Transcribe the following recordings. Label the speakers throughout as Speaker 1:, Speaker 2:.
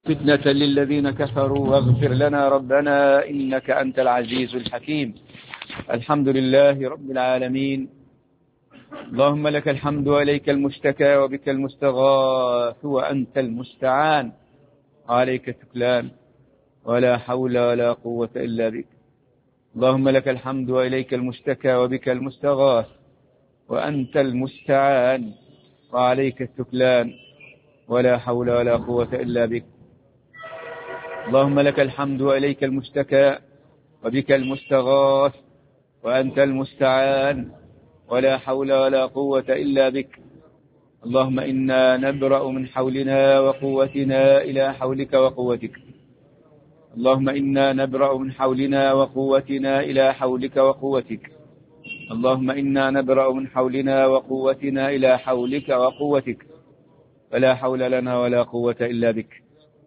Speaker 1: فتنة للذين كفروا واغفر لنا ربنا إنك أنت العزيز الحكيم. الحمد لله رب العالمين. اللهم لك الحمد وإليك المشتكى وبك المستغاث وأنت المستعان، عليك التكلان ولا حول ولا قوة إلا بك. اللهم لك الحمد وإليك المشتكى وبك المستغاث وأنت المستعان وعليك التكلان ولا حول ولا قوة إلا بك. اللهم لك الحمد وإليك المشتكى وبك المستغاث وأنت المستعان ولا حول ولا قوة إلا بك. اللهم إنا نبرأ من حولنا وقوتنا إلى حولك وقوتك. اللهم إنا نبرأ من حولنا وقوتنا إلى حولك وقوتك. اللهم إنا نبرأ من حولنا وقوتنا إلى حولك وقوتك، فلا حول لنا ولا قوة إلا بك.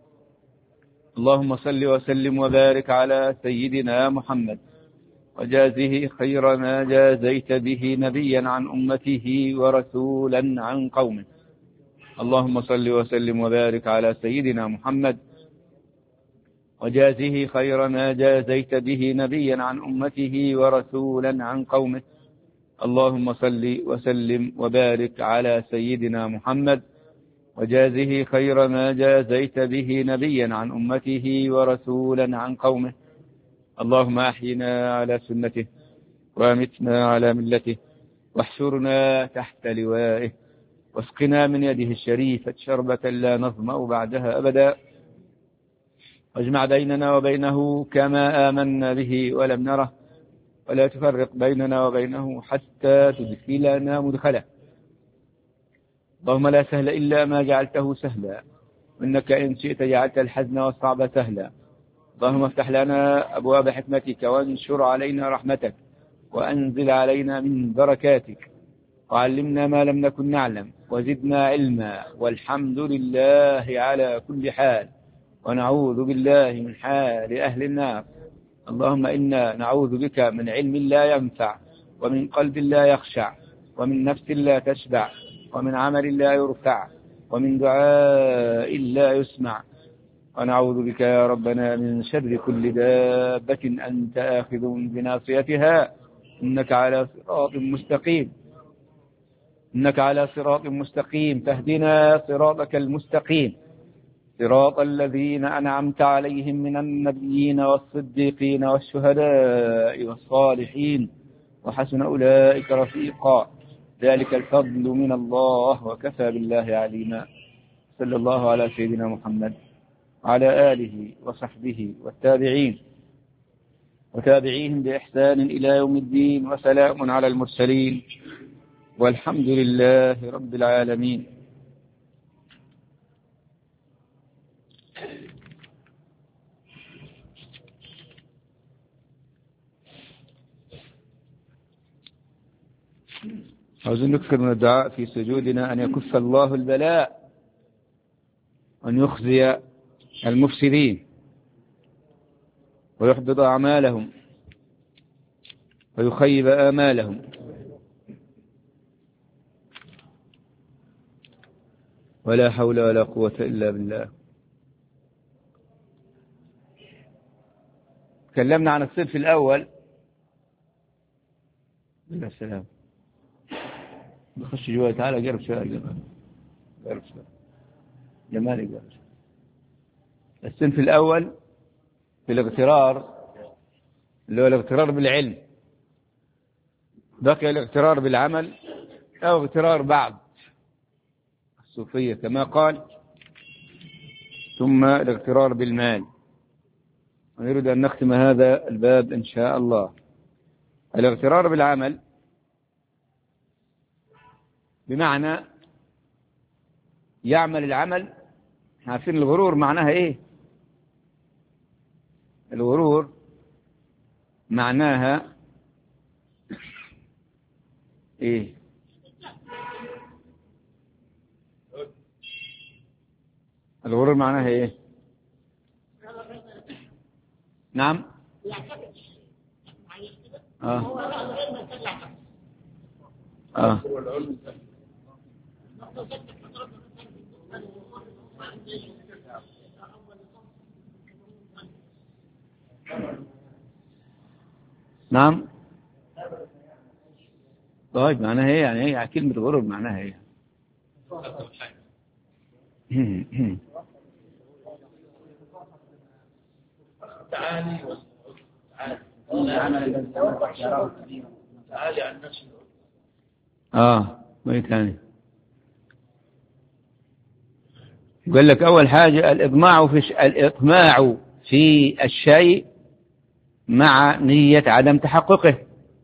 Speaker 1: اللهم صل وسلم وبارك على سيدنا محمد وجازه خير ما جازيت به نبيا عن أمته ورسولا عن قومه. اللهم صل وسلم وبارك على سيدنا محمد وجازه خير ما جازيت به نبيا عن أمته ورسولا عن قومه. اللهم صل وسلم وبارك على سيدنا محمد وجازه خير ما جازيت به نبيا عن أمته ورسولا عن قومه. اللهم أحينا على سنته وامتنا على ملته واحشرنا تحت لوائه واسقنا من يده الشريفة شربة لا نظمأ بعدها أبدا، واجمع بيننا وبينه كما آمنا به ولم نره، ولا تفرق بيننا وبينه حتى تدخلنا مدخله. اللهم لا سهل إلا ما جعلته سهلا، وإنك إن شئت جعلت الحزن والصعب سهلا. اللهم افتح لنا أبواب حكمتك وانشر علينا رحمتك وأنزل علينا من بركاتك، وعلمنا ما لم نكن نعلم وزدنا علما، والحمد لله على كل حال، ونعوذ بالله من حال أهل النار. اللهم إنا نعوذ بك من علم لا ينفع، ومن قلب لا يخشع، ومن نفس لا تشبع، ومن عمل لا يرفع، ومن دعاء لا يسمع. ونعوذ بك يا ربنا من شر كل دابة أنت آخذ بناصيتها، إنك على صراط مستقيم. إنك على صراط مستقيم، فاهدنا صراطك المستقيم، صراط الذين أنعمت عليهم من النبيين والصديقين والشهداء والصالحين، وحسن أولئك رفيقا. ذلك الفضل من الله، وكفى بالله عليما. صلى الله على سيدنا محمد وعلى آله وصحبه والتابعين وتابعيهم بإحسان إلى يوم الدين، وسلام على المرسلين، والحمد لله رب العالمين. عاوزين نكثر من الدعاء في سجودنا أن يكف الله البلاء، وأن يخزي المفسدين ويحبط أعمالهم ويخيب آمالهم. ولا حول ولا قوة إلا بالله. تكلمنا عن الصنف الأول. يا سلام، بخش جوا، تعالى قرب شوية، قرب شوية جمالي، قرب شوية. الصنف الأول في الاغترار، اللي هو الاغترار بالعلم. بقي الاغترار بالعمل أو اغترار بعض الصوفية كما قال، ثم الاغترار بالمال. ونريد أن نختم هذا الباب إن شاء الله. الاغترار بالعمل بمعنى يعمل العمل. عارفين الغرور معناها إيه؟ الغرور معناها إيه؟ الغرور معناها إيه؟ نعم. نعم. طيب معناها هي يعني هي كلمة غرب معناها هي
Speaker 2: تعالي عن نفسه.
Speaker 1: وين ثاني؟ يقول لك أول حاجة الإطماع في الشيء مع نية عدم تحققه،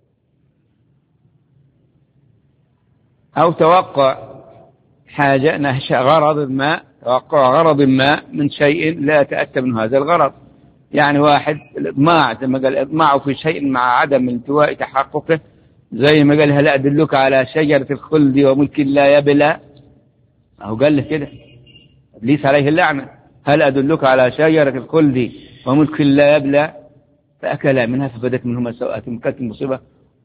Speaker 1: أو توقع حاجة توقع غرض ما من شيء لا يتأتى من هذا الغرض. يعني واحد الإطماع زي ما قال الإطماع في شيء مع عدم انتواء تحققه، زي ما قال هل أدلك على شجرة الخلد وملك لا يبلى، أو قال له كده إبليس عليه اللعنة، هل أدلك على شجرة الخلد وملك لا يبلى، فأكلا منها فبدت منهما سوءاتهما، كانت المصيبة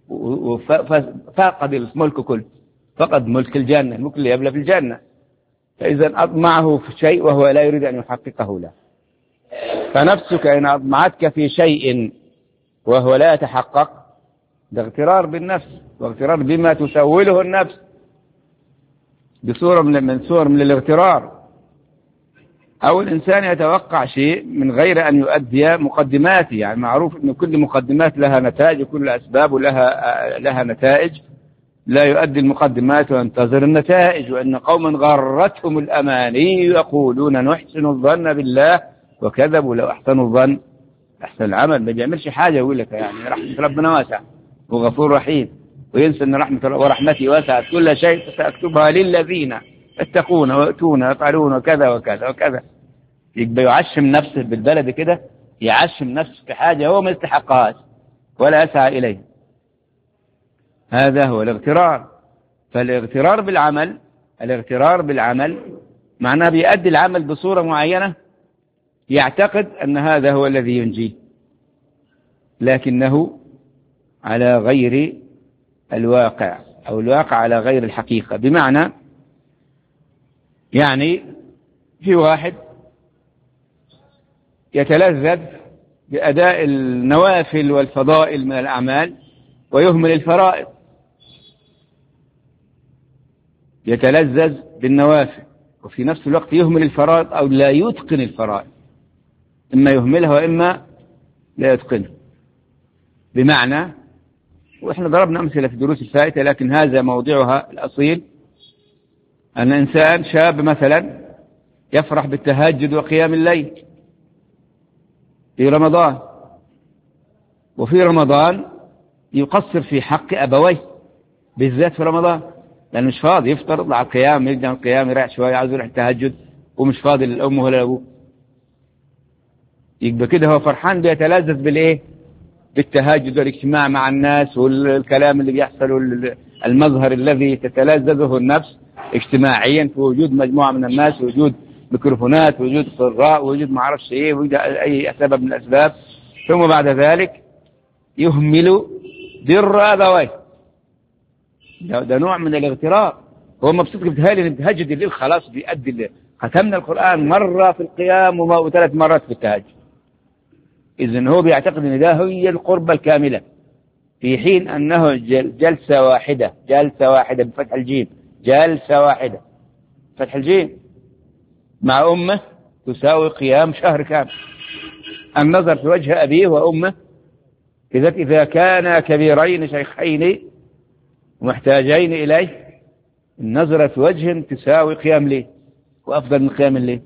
Speaker 1: فقد الملك كله، فقد ملك الجنة، الملك اللي يبلى في الجنة. فإذا أطمعه في شيء وهو لا يريد أن يحققه له. فنفسك إن أطمعتك في شيء وهو لا يتحقق، ده اغترار بالنفس واغترار بما تسوله النفس بصورة من صور من الاغترار. أو الإنسان يتوقع شيء من غير أن يؤدي مقدماته، يعني معروف أن كل مقدمات لها نتائج وكل أسباب لها نتائج، لا يؤدي المقدمات وينتظر النتائج. وأن قوما غرتهم الأماني يقولون نحسن الظن بالله وكذبوا لو أحسنوا الظن أحسن العمل. ما بيعملش حاجة يقول لك يعني رحمة ربنا واسعة وغفور رحيم، وينسى أن ورحمتي واسعت كل شيء سأكتبها للذين يتقون ويؤتون ويفعلون وكذا وكذا وكذا. يبقى يعشم نفسه بالبلد كده، يعشم نفسه في حاجة هو ما يستحقهاش ولا يسعى إليه. هذا هو الاغترار. فالاغترار بالعمل معناه بيؤدي العمل بصورة معينة، يعتقد أن هذا هو الذي ينجيه، لكنه على غير الواقع، أو الواقع على غير الحقيقة. بمعنى يعني في واحد يتلذذ بأداء النوافل والفضائل من الأعمال ويهمل الفرائض، يتلذذ بالنوافل وفي نفس الوقت يهمل الفرائض أو لا يتقن الفرائض، إما يهملها وإما لا يتقنها. بمعنى، وإحنا ضربنا أمثلة في دروس الفائتة لكن هذا موضوعها الأصيل، أن إنسان شاب مثلا يفرح بالتهجد وقيام الليل في رمضان، وفي رمضان يقصر في حق أبويه بالذات في رمضان، لأنه مش فاضي يفطر يطلع القيام يرجع القيام يريح شوية عاوز يروح التهجد ومش فاضي للأم ولا لأبوه. يبقى كده هو فرحان بيتلذذ بالإيه؟ بالتهجد والاجتماع مع الناس والكلام اللي بيحصل والمظهر الذي تتلذذه النفس اجتماعيا في وجود مجموعة من الناس، وجود ميكروفونات، وجود قراء، وجود ما اعرفش ايه، وجود اي سبب من الاسباب. ثم بعد ذلك يهمل بر ابويه. ده نوع من الاغترار. هو مبسوط بتهالي ان بتهجد الليل خلاص بيأدي الليل. ختمنا القرآن مرة في القيام وثلاث مرات في التهجد. إذن هو بيعتقد ان ده هي القربة الكاملة، في حين انه جلسة واحدة بفتح الجيم، جلسة واحدة فتح الجيم مع أمه تساوي قيام شهر كامل. النظر في وجه أبيه وأمه إذا كانا كبيرين شيخين محتاجين إليه، النظرة في وجه تساوي قيام ليه وأفضل من قيام الليل.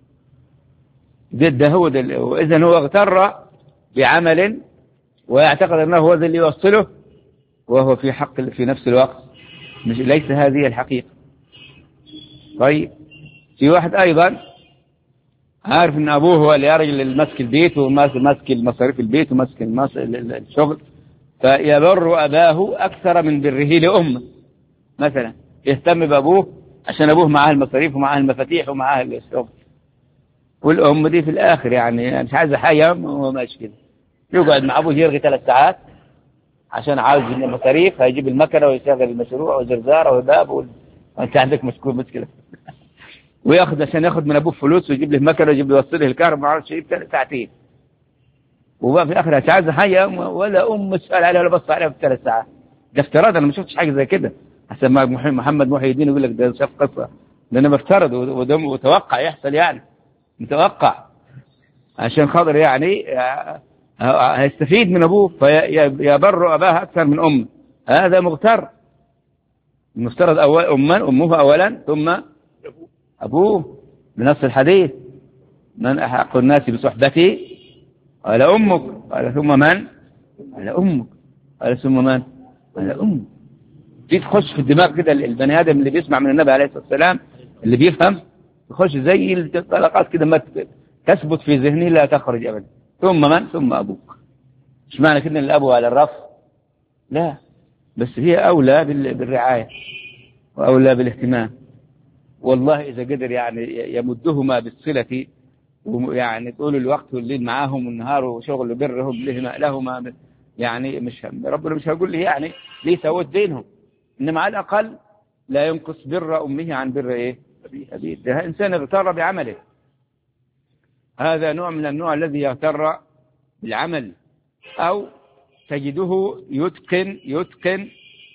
Speaker 1: ده هو ده. وإذن هو اغتر بعمل ويعتقد أنه هو ذا اللي يوصله، وهو في حق في نفس الوقت ليس هذه الحقيقة. طيب في واحد أيضا عارف أن أبوه هو اللي يرجل المسك البيت وماسك المصاريف البيت وماسك الشغل، فيبر أباه أكثر من بره لأمه. مثلا يهتم بأبوه عشان أبوه معاه المصاريف ومعاه المفاتيح ومعاه الشغل، والأم دي في الآخر يعني مش عايزة حاجة وهو ماشي كده، يقعد مع أبوه يرغي 3 ساعات عشان عاوز المصاريف، هيجيب المكنة ويشغل المشروع وزرزارة وباب وأنت عندك مشكلة عشان ياخد من أبوه فلوس ويجيب له مكنة ويجيب له يوصله الكهرباء ما عرفش ايه 3 ساعتين، وبقى في آخر تعز حية ولا تسأل عليها ولا بص عليها في 3 ساعات. ده افتراض، أنا ما شفتش حاجة زي كده. حسب ما محمد محي الدين يقول لك ده شاف قصة، ده أنا بفترض وتوقع يحصل يعني، متوقع عشان خاطر يعني هيستفيد من أبوه فيبر أباه أكثر من أمه. هذا مغتر. المفترض أمه أولا ثم أبوه بنص الحديث: من أحق الناس بصحبتي؟ قال أمك. قال ثم من؟ قال أمك. قال ثم من؟ قال أمك. دي تخش في الدماغ كده البني آدم اللي بيسمع من النبي عليه الصلاة والسلام، اللي بيفهم، تخش زي الطلقات كده ما تثبت في ذهنه لا تخرج أبدا. ثم من؟ ثم أبوك. مش معنى كده أن الأب على الرف، لا، بس هي أولى بالرعاية وأولى بالاهتمام. والله إذا قدر يعني يمدهما بالصلة، ويعني طول الوقت والليل معاهم والنهار وشغل برهم لهما، يعني مش ربنا مش هيقول لي يعني ليه سوت دينهم، إنما على الأقل لا ينقص بر أمه عن بر إيه أبيه. ده إنسان اغتر بعمله. هذا نوع من النوع الذي يغتر بالعمل. أو تجده يتقن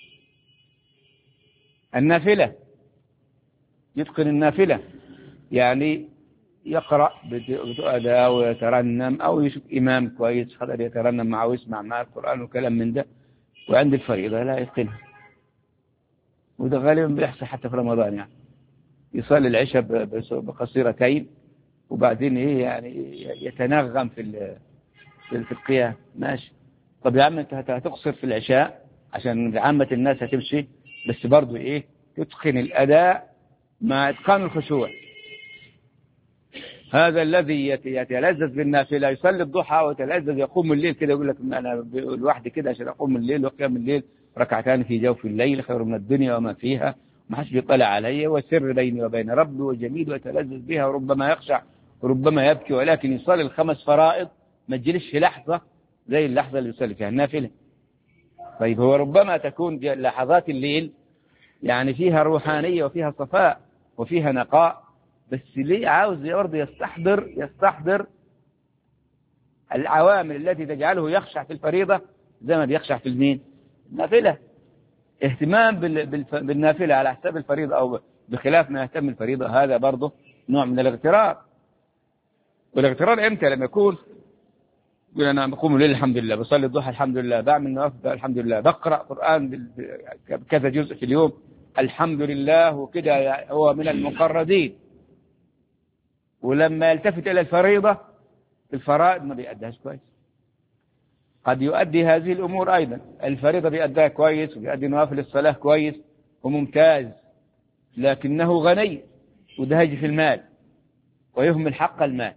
Speaker 1: النافلة، يتقن النافلة، يعني يقرأ بأداء ويترنم، أو يشوف إمام كويس خلال يترنم معه ويسمع معه القرآن وكلام من ده، وعند الفريضة لا يتقنها. وده غالبا بيحصل حتى في رمضان، يعني يصلي العشاء بقصيرتين وبعدين إيه يعني يتنغم في القيام. ماشي، طب يا عم أنت هتقصر في العشاء عشان عامة الناس هتمشي، بس برضو إيه تتقن الأداء مع إتقان الخشوع. هذا الذي يتلذذ بالنافلة، يصلي الضحى ويتلذذ، يقوم الليل كده يقول لك أنا لوحدي كده عشان أقوم الليل وقيام الليل ركعتان في جوف الليل خير من الدنيا وما فيها، ما حدش بيطلع علي، وسر بيني وبين ربي وجميل ويتلذذ بها، وربما يخشع وربما يبكي، ولكن يصلي ال5 فرائض ما تجلسش لحظة زي اللحظة اللي يصلي فيها النافلة. طيب هو ربما تكون لحظات الليل يعني فيها روحانية وفيها صفاء وفيها نقاء، بس ليه عاوز برضه يستحضر العوامل التي تجعله يخشع في الفريضة زي ما بيخشع في المين النافلة. اهتمام بالنافلة على حساب الفريضة أو بخلاف ما يهتم الفريضة، هذا برضه نوع من الاغترار. والاغترار امتى؟ لما يكون يقول أنا بقوم الليل الحمد لله، بصلي الضحى الحمد لله، بعمل نوافل الحمد لله، بقرأ قرآن كذا جزء في اليوم الحمد لله، وكده هو من المقربين. ولما يلتفت إلى الفريضة الفرائض ما بيأديهاش كويس. قد يؤدي هذه الأمور أيضا، الفريضة بيأديها كويس وبيأدي نوافل الصلاة كويس وممتاز، لكنه غني ودهج في المال ويهمل حق المال،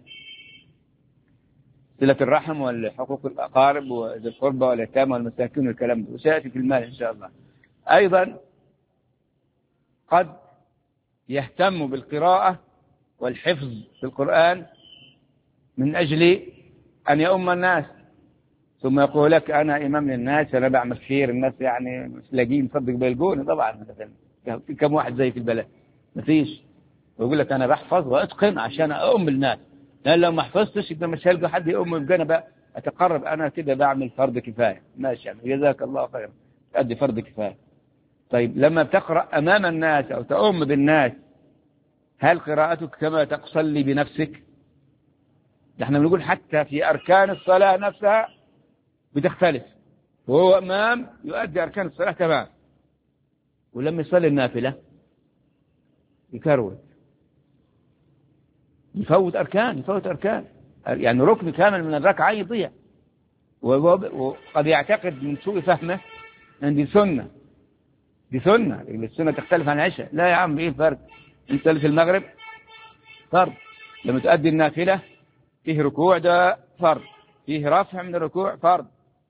Speaker 1: صلة الرحم والحقوق الأقارب وذي القربى واليتامى والمساكين والكلام ده، وسيأتي في المال إن شاء الله. أيضا قد يهتم بالقراءة والحفظ في القرآن من أجل أن يؤم الناس، ثم يقول لك أنا إمام للناس، أنا بعمل خير، الناس يعني مش لاقين مصدق بيلقوني. طبعا مثلا في كم واحد زي في البلد ما فيش، ويقول لك أنا بحفظ وأتقن عشان أؤم الناس، لأن لو ما حفظتش يبقى مش هلقى حد يؤم، يبقى أنا بقى أتقرب أنا كده بعمل فرض كفاية. ماشي يعني جزاك الله خيرا، تأدي فرض كفاية. طيب لما بتقرأ أمام الناس أو تؤم بالناس، هل قراءتك كما تصلي بنفسك؟ ده احنا بنقول حتى في أركان الصلاة نفسها بتختلف، وهو إمام يؤدي أركان الصلاة تمام، ولما يصلي النافلة يكروت، يفوت أركان يعني ركن كامل من الركعة يضيع، وقد يعتقد من سوء فهمه أن دي سنة، السنة تختلف عن العشاء. لا يا عم، إيه الفرق؟ أنت في المغرب فرض، لما تؤدي النافلة فيه ركوع، ده فرض، فيه رفع من الركوع فرض،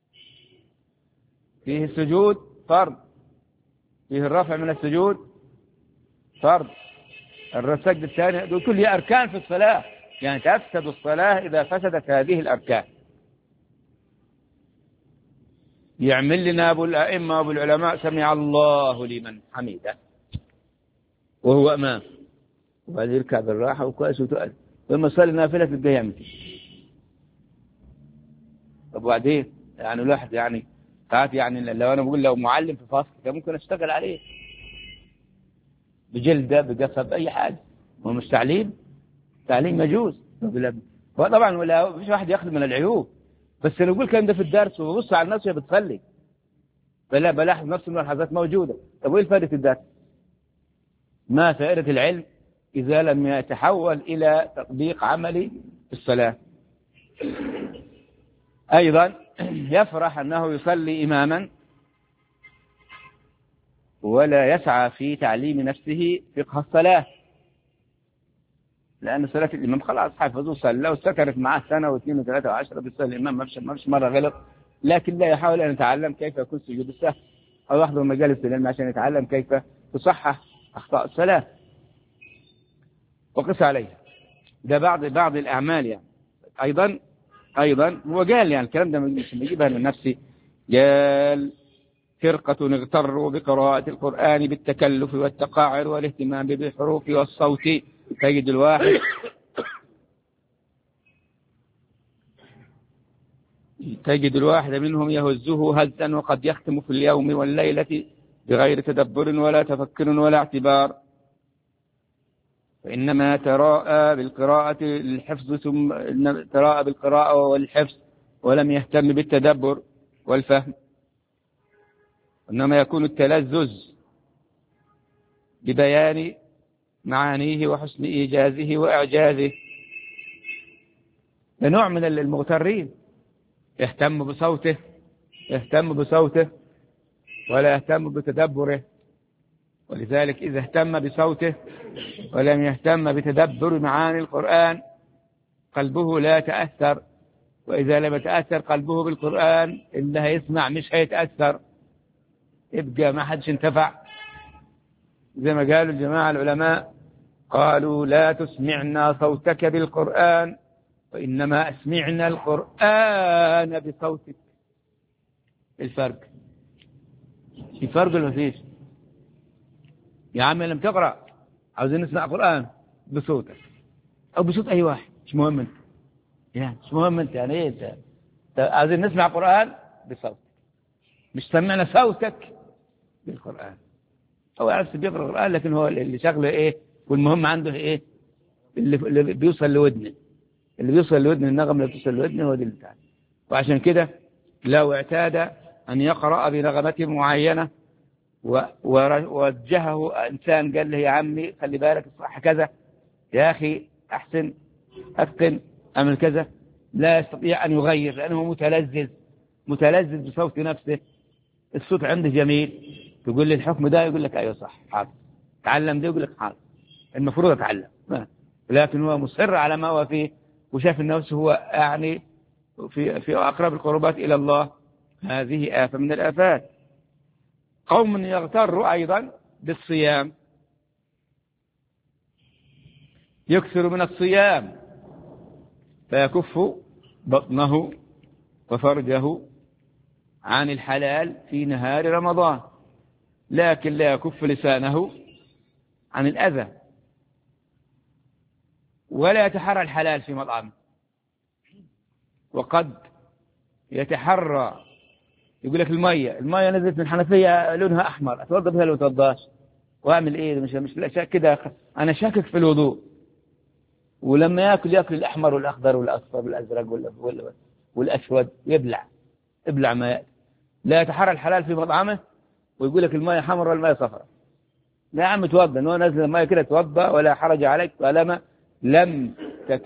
Speaker 1: فيه السجود فرض، فيه الرفع من السجود فرض، السجد الثاني، دول كلها أركان في الصلاة، يعني تفسد الصلاة إذا فسدت هذه الأركان. يعمل لنا أبو الأئمة وأبو العلماء سمع الله لمن حمده وهو أمام، وبعد يركع بالراحة وكويس وتقل، ولما صلي نافلة تبقى يعمل. طب وبعدين يعني الواحد يعني ساعات يعني لو أنا بقول لو معلم في فصل كان ممكن أشتغل عليه بجلدة بقصب أي حاجة. هو مش تعليم يجوز. طبعا ولا مش واحد ياخذ من العيوب، بس لو يقول الكلام ده في الدرس وبص على الناس وهي بتصلي بلاحظ نفس الملاحظات موجودة. طب وإيه فائدة الدرس؟ ما فائدة العلم إذا لم يتحول إلى تطبيق عملي في الصلاة؟ أيضا يفرح أنه يصلي إماما ولا يسعى في تعليم نفسه فقه الصلاة، لأن صلاة الإمام خلاص حفظ وصلى واستكرت معه سنة واثنين وثلاثة وعشرة بيصلي الإمام ما فيش مرة غلط، لكن لا يحاول أن يتعلم كيف يكون سجود السهو أو يحضر مجالس العلم عشان يتعلم كيف تصحح أخطاء الصلاة وقس عليها. ده بعض الأعمال يعني. أيضا هو قال يعني الكلام ده مش بيجيبها من نفسي، قال فرقة اغتروا بقراءة القرآن بالتكلف والتقاعر والاهتمام بالحروف والصوت. تجد الواحد منهم يهزه هزا وقد يختم في اليوم والليلة بغير تدبر ولا تفكر ولا اعتبار، فإنما تراءى بالقراءة الحفظ ثم تراءى بالقراءة والحفظ ولم يهتم بالتدبر والفهم، إنما يكون التلذذ ببيان معانيه وحسن إيجازه وإعجازه. لنوع من المغترين يهتم بصوته ولا يهتم بتدبره، ولذلك إذا اهتم بصوته ولم يهتم بتدبر معاني القرآن قلبه لا تأثر، وإذا لم يتأثر قلبه بالقرآن اللي هيسمع مش هيتأثر، يبقى ما حدش انتفع. زي ما قالوا الجماعة العلماء قالوا لا تسمعنا صوتك بالقرآن وإنما أسمعنا القرآن بصوتك. الفرق في فرق ولا فيش؟ يا عم لم تقرأ عاوزين نسمع قرآن بصوتك أو بصوت أي واحد مش مهم انت يعني مش مهم انت يعني ايه انت عاوزين نسمع قرآن بصوتك مش سمعنا صوتك بالقرآن. هو عارف بيقرأ القرآن لكن هو اللي شغله ايه والمهم عنده ايه اللي بيوصل لودنه النغم اللي بيوصل لودنه هو دي اللي بتاعه. وعشان كده لو اعتاد أن يقرأ بنغمة معينة ووجهه إنسان قال له يا عمي خلي بالك الصح كذا يا أخي أحسن أتقن أعمل كذا، لا يستطيع أن يغير لأنه متلذذ بصوت نفسه، الصوت عنده جميل. تقول لي الحكم ده يقول لك أيوة صح حاضر، تعلم ده يقول لك حاضر المفروض أتعلم، لكن هو مصر على ما هو فيه وشاف النفس هو يعني في أقرب القربات إلى الله. هذه آفة من الآفات. قوم يغتروا أيضا بالصيام، يكثر من الصيام فيكف بطنه وفرجه عن الحلال في نهار رمضان، لكن لا يكف لسانه عن الأذى ولا يتحرى الحلال في مطعمه. وقد يتحرى يقول لك المية نزلت من الحنفية لونها أحمر أتوضى بها لو توضاش وأعمل إيه مش لا كده أنا شاكك في الوضوء، ولما يأكل الأحمر والأخضر والأصفر والأزرق والأسود يبلع ما يأكل. لا يتحرى الحلال في مطعمه ويقول لك المية حمر والمية صفراء. لا يا عم توضى إنه نزل المية كده توضى ولا حرج عليك طالما لم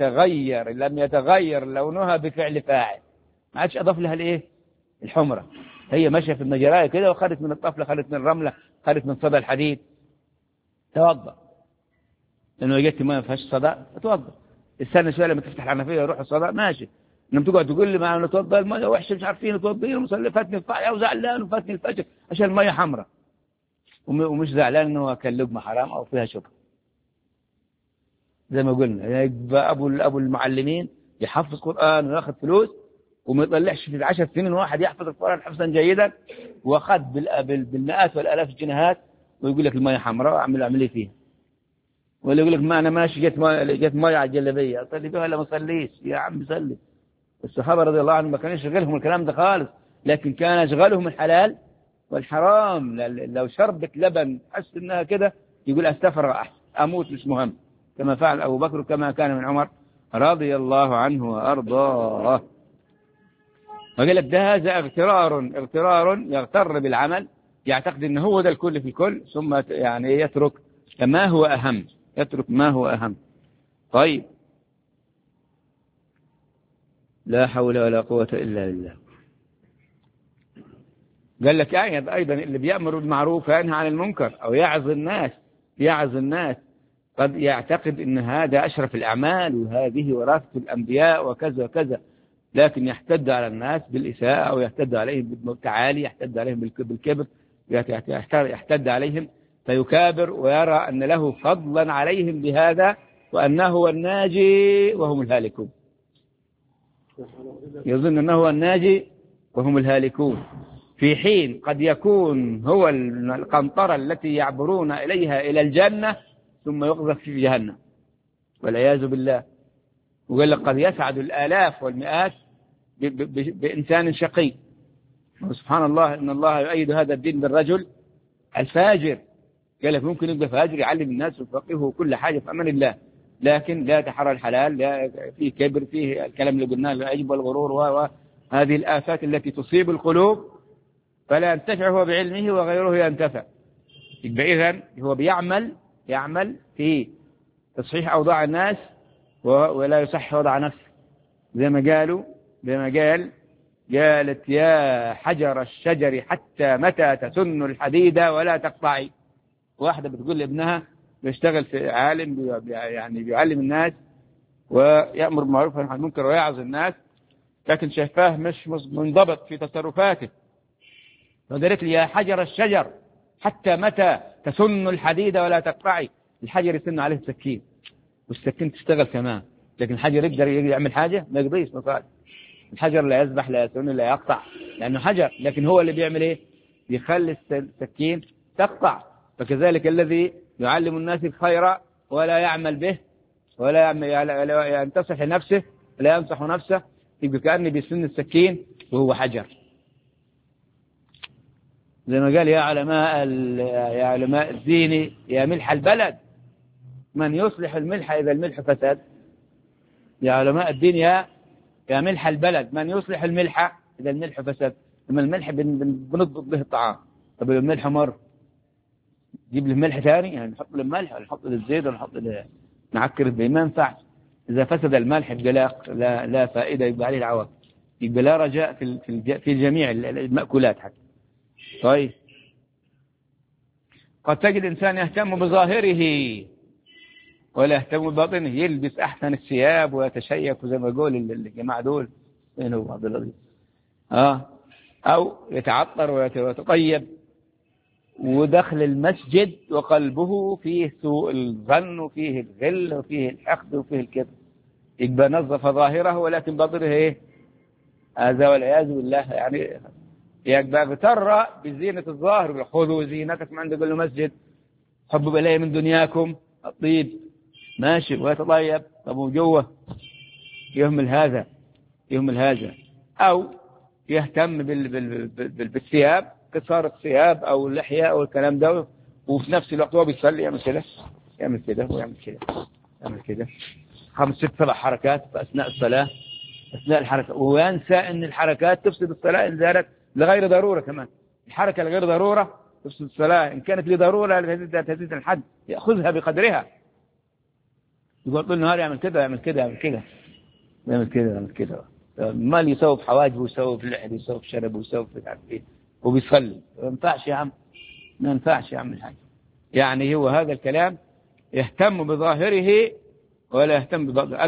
Speaker 1: يتغير لونها بفعل فاعل، ما عادش أضاف لها الإيه الحمرة، هي ماشية في المجراية كده وخدت من الطفلة خدت من الرملة خدت من صدى الحديد توضى، لأنه جت ما فيهاش صدى توضى. استنى شوية لما تفتح الحنفية يروح الصدى ماشي، انما تقعد تقول لي ما نتوضى المية وحشة مش عارفين نتوضى المصلي فاتني الفجر او زعلان وفاتني الفجر عشان المية حمراء ومش زعلان انه كان لقمة حرام او فيها شبهة. زي ما قلنا يبقى ابو المعلمين يحفظ قرآن وياخذ فلوس وما يطلعش في 10 سنين واحد يحفظ القرآن حفظا جيدا واخذ بالمئات والالاف الجنيهات ويقول لك المية حمراء اعمل ايه فيها، ولا يقول لك ما انا ماشي جت مية على الجلابيه اصلي بها ولا ما اصليش. يا عم صلي الصحابة رضي الله عنهم ما كانش يشغلهم الكلام ده خالص، لكن كان يشغلهم الحلال والحرام. لو شربت لبن حس انها كده يقول استفرغ احسن، اموت مش مهم، كما فعل ابو بكر كما كان من عمر رضي الله عنه وارضاه. وقال لك ده هذا اغترار يغتر بالعمل، يعتقد ان هو ده الكل في الكل، ثم يعني يترك ما هو اهم، يترك ما هو اهم. طيب، لا حول ولا قوة الا بالله. قال لك يعني أيضا اللي بيأمر بالمعروف وينهى عن المنكر أو يعظ الناس قد يعتقد أن هذا أشرف الأعمال وهذه وراثة الأنبياء وكذا وكذا، لكن يحتد على الناس بالإساءة أو يحتد عليهم بالتعالي، يحتد عليهم بالكبر، يحتد عليهم فيكابر ويرى أن له فضلا عليهم بهذا وأنه هو الناجي وهم الهالكون، يظن أنه هو الناجي وهم الهالكون، في حين قد يكون هو القنطرة التي يعبرون إليها إلى الجنة ثم يقذف في جهنم والعياذ بالله. وقال لك قد يسعد الآلاف والمئات بإنسان شقي. سبحان الله، إن الله يؤيد هذا الدين بالرجل الفاجر. قال لك ممكن يبقى فاجر يعلم الناس ويفقهه كل حاجة في أمان الله، لكن لا يتحرى الحلال، لا فيه كبر، فيه الكلام اللي قلناه العجب والغرور وهذه الآفات التي تصيب القلوب، فلا ينتفع هو بعلمه وغيره ينتفع. يبقى إذن هو يعمل في تصحيح أوضاع الناس ولا يصحح وضع نفسه، زي ما قالت يا حجر الشجر حتى متى تسن الحديد ولا تقطعي. واحدة بتقول لابنها بيشتغل في عالم يعني بيعلم الناس ويأمر بالمعروف وينهى عن المنكر ويعظ الناس، لكن شايفاه مش منضبط في تصرفاته، فقالت لي يا حجر الشجر حتى متى تسن الحديد ولا تقطعي. الحجر يسن عليه السكين والسكين تشتغل كمان، لكن الحجر يقدر يعمل حاجة؟ ما يقدرش. مثلا الحجر لا يذبح لا يسن لا يقطع لأنه حجر، لكن هو اللي بيعمل ايه؟ يخلي السكين تقطع. فكذلك الذي يعلم الناس الخير ولا يعمل به ولا ينتصح لنفسه ولا ينصح نفسه، يبقى كأنه بيسن السكين وهو حجر. زي ما قال يا علماء الدين يا ملح البلد من يصلح الملح إذا الملح فسد. يا علماء الدين يا ملح البلد من يصلح الملح إذا الملح فسد. لما الملح بنضبط به الطعام، طب الملح مر جيب له ملح ثاني، يعني نحط له ملح ولا نحط له الزيت ولا نحط له نعكر به، ما ينفعش. إذا فسد الملح يبقى لا فائدة، يبقى عليه العوض، يبقى لا رجاء في جميع المأكولات حتى. طيب، قد تجد إنسان يهتم بظاهره ولا يهتم بباطنه، يلبس أحسن الثياب ويتشيك وزي ما يقول الجماعة دول وين هو عبد العزيز أو يتعطر ويتطيب ودخل المسجد وقلبه فيه سوء الظن وفيه الغل وفيه الحقد وفيه الكذب، يبقى نظف ظاهره ولكن باطنه ايه؟ هذا والعياذ بالله. يعني يبقى اغتر بزينة الظاهر، خذوا زينتكم عند كل مسجد، حبوا إلي من دنياكم الطيب، ماشي ويتطيب، طب وجوه يهمل هذا أو يهتم بالثياب، قصار الثياب أو اللحية أو الكلام ده، وفي نفس الوقت هو بيصلي يعمل كده 5 6 7 حركات في أثناء الصلاة، أثناء الحركة، وينسى أن الحركات تفسد الصلاة إن زالت لغير ضرورة. كمان الحركة لغير ضرورة تفسد الصلاة، إن كانت لضرورة لتهديد الحد يأخذها بقدرها. يقول طول النهار يعمل كده مال يسوي في حواجبه ويسوي في لحيته ويسوي في شربه ويسوي في مش عارف ايه وبيصلي. ما ينفعش يا عم الحاج. يعني هو هذا الكلام يهتم بظاهره ولا يهتم بباطنه.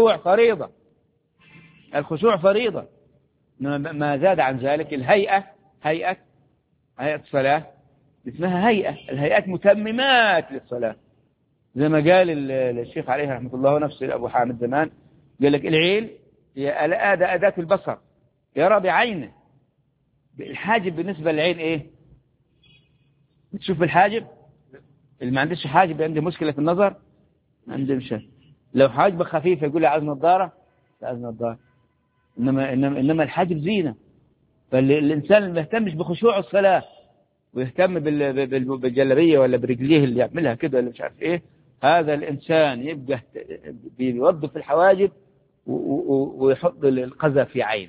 Speaker 1: الخشوع فريضة، ما زاد عن ذلك هيئة الصلاة اسمها الهيئات متممات للصلاة، زي ما قال الشيخ عليه رحمة الله ونفسه أبو حامد زمان، قال لك العين هي أداة البصر، يرى بعينه. الحاجب بالنسبة للعين إيه؟ بتشوف الحاجب، اللي ما عندش حاجب عنده مشكلة في النظر، ما عنده مشكلة. لو حاجبه خفيفة يقول لي عايز نظارة، إنما الحاجب زينة. فالإنسان اللي ما يهتمش بخشوع الصلاة ويهتم بالجلبية ولا برجليه اللي يعملها كده ولا مش عارف إيه، هذا الإنسان يبقى بيوظف الحواجب ويحط القذى في عينه،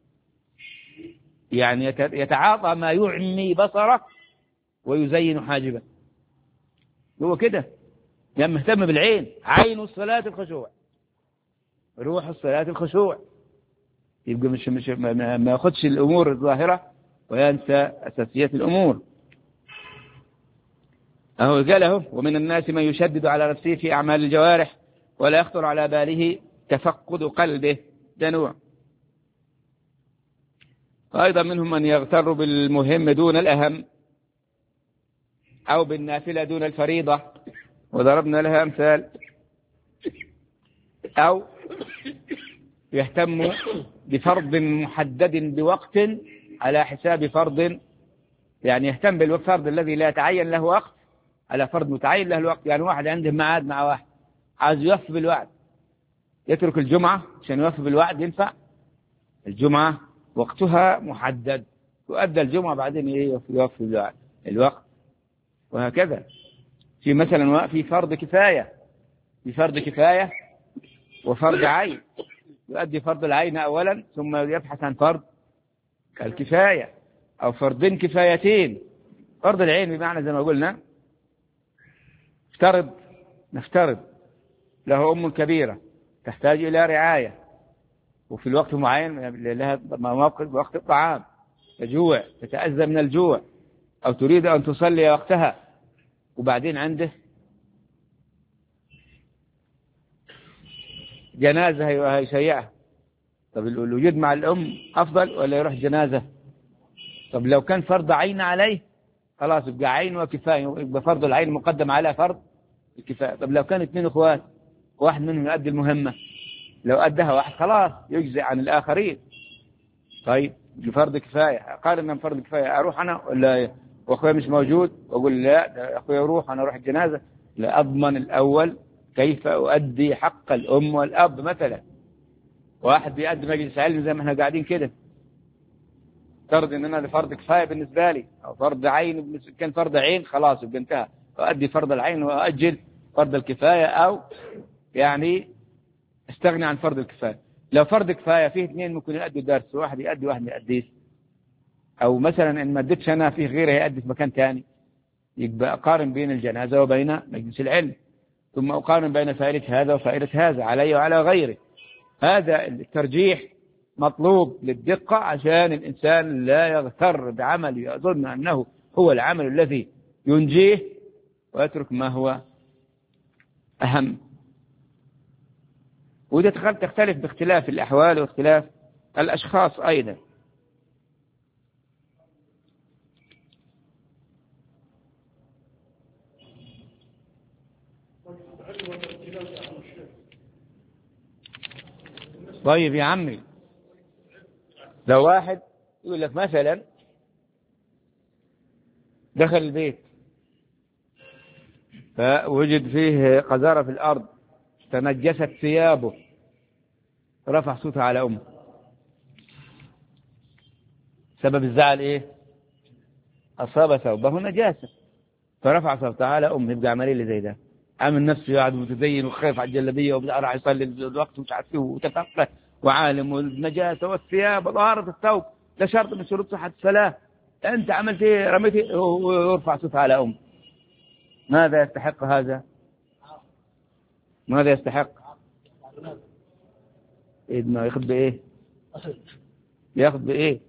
Speaker 1: يعني يتعاطى ما يعمي بصره ويزين حاجبه. هو كده يعني مهتم بالعين، عين الصلاة الخشوع، روح الصلاة الخشوع. يبقى مش ما ياخدش الأمور الظاهرة وينسى أساسيات الأمور. أهو قاله: ومن الناس من يشدد على نفسه في أعمال الجوارح ولا يخطر على باله تفقد قلبه، ده نوع. أيضا منهم من يغتر بالمهم دون الأهم أو بالنافلة دون الفريضة، وضربنا لها أمثال. أو يهتم بفرض محدد بوقت على حساب فرض، يعني يهتم بالفرض الذي لا يتعين له وقت على فرض متعين له الوقت. يعني واحد عنده ميعاد مع واحد عايز يوفي بالوعد، يترك الجمعة عشان يوفي بالوعد؟ ينفع؟ الجمعة وقتها محدد، يؤدى الجمعة بعدين يوفي الوقت. وهكذا في مثلا في فرض كفاية، في فرض كفاية وفرض عين، يؤدي فرض العين أولا ثم يبحث عن فرض الكفاية، أو فرضين كفايتين. فرض العين بمعنى زي ما قلنا، نفترض له أم كبيرة تحتاج إلى رعاية، وفي الوقت معين لها موقف وقت الطعام، تجوع، تتأذى من الجوع، أو تريد أن تصلي وقتها، وبعدين عنده جنازة هيشيعها. طب الوجود مع الأم أفضل ولا يروح جنازة؟ طب لو كان فرض عين عليه خلاص يبقى عين وكفاية، يبقى فرض العين مقدم على فرض الكفاية. طب لو كان 2 أخوات واحد منهم يؤدي المهمة، لو أدها واحد خلاص يجزئ عن الآخرين. طيب فرض كفاية، قال إنه فرض كفاية، أروح أنا ولا وأخويا مش موجود وأقول لا أخويا يروح أنا أروح الجنازة؟ لا، أضمن الأول كيف أؤدي حق الأم والأب. مثلا واحد بيقدم مجلس علم زي ما احنا قاعدين كده، فرض ان انا فرض كفايه بالنسبه لي، او فرض عين. كان فرض عين خلاص يبقى انتهى، اؤدي فرض العين واجل فرض الكفايه، او يعني استغني عن فرض الكفايه. لو فرض كفايه فيه 2 ممكن يؤدوا درس، واحد يؤدي واحد ما يؤديش، او مثلا ان ما اديتش انا فيه غيره يؤدي في مكان ثاني، يبقى اقارن بين الجنازه وبين مجلس العلم، ثم اقارن بين فائده هذا وفائده هذا علي وعلى غيره. هذا الترجيح مطلوب للدقة عشان الإنسان لا يغتر بعمل يظن أنه هو العمل الذي ينجيه ويترك ما هو أهم. وده تختلف باختلاف الأحوال واختلاف الأشخاص أيضا. طيب يا عمي، لو واحد يقول لك مثلا دخل البيت فوجد فيه قذارة في الأرض، تنجست ثيابه، رفع صوته على أمه، سبب الزعل إيه؟ أصاب ثوبه نجاسة فرفع صوته على أمه. يبقى عملية اللي زي ده عامل نفسه قاعد متدين وخايف على الجلبية وراح يصلي الوقت ومش عارف ايه وتفقه وعالم، والنجاسة والثياب طهارة الثوب ده شرط من شروط صحة الصلاة. أنت عملت ايه؟ رميت ايه؟ ويرفع صوته على أمه. ماذا يستحق هذا؟ ماذا يستحق؟ إنه ياخذ بإيه؟ ياخذ بإيه؟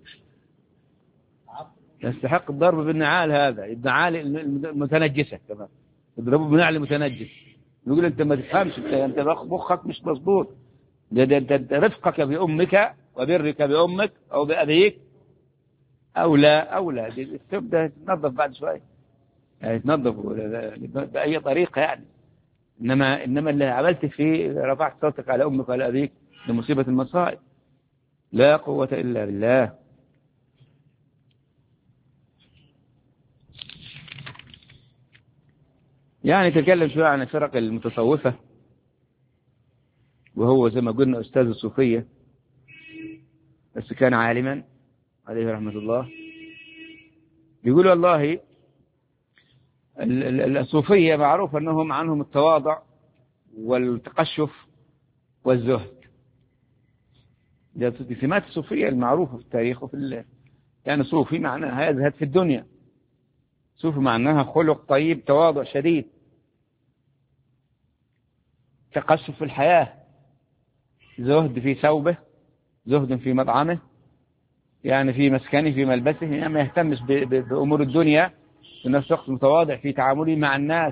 Speaker 1: يستحق الضرب بالنعال. هذا النعال المتنجسة كمان يضربه بنعل متنجس. يقول أنت ما تفهمش، أنت مخك مش مظبوط. ده رفقك بأمك وبرك بأمك أو بأبيك أولى الثوب ده يتنظف بعد شوية، يعني يتنظف بأي طريقة يعني. إنما اللي عملت فيه رفعت صوتك على أمك وعلى أبيك لمصيبة المصائب. لا قوة إلا بالله. يعني تكلم شوية عن الفرق المتصوفة، وهو زي ما قلنا أستاذ الصوفية، بس كان عالما عليه رحمة الله. يقول والله الصوفية معروف أنهم عنهم التواضع والتقشف والزهد. دي سمات الصوفية المعروفة في التاريخ يعني صوفي معناها يزهد في الدنيا، صوفي معناها خلق طيب، تواضع شديد، تقشف في الحياة، زهد في ثوبه، زهد في مطعمه، يعني في مسكنه، في ملبسه، يعني ما يهتمش بأمور الدنيا، في نفس الوقت متواضع في تعامله مع الناس،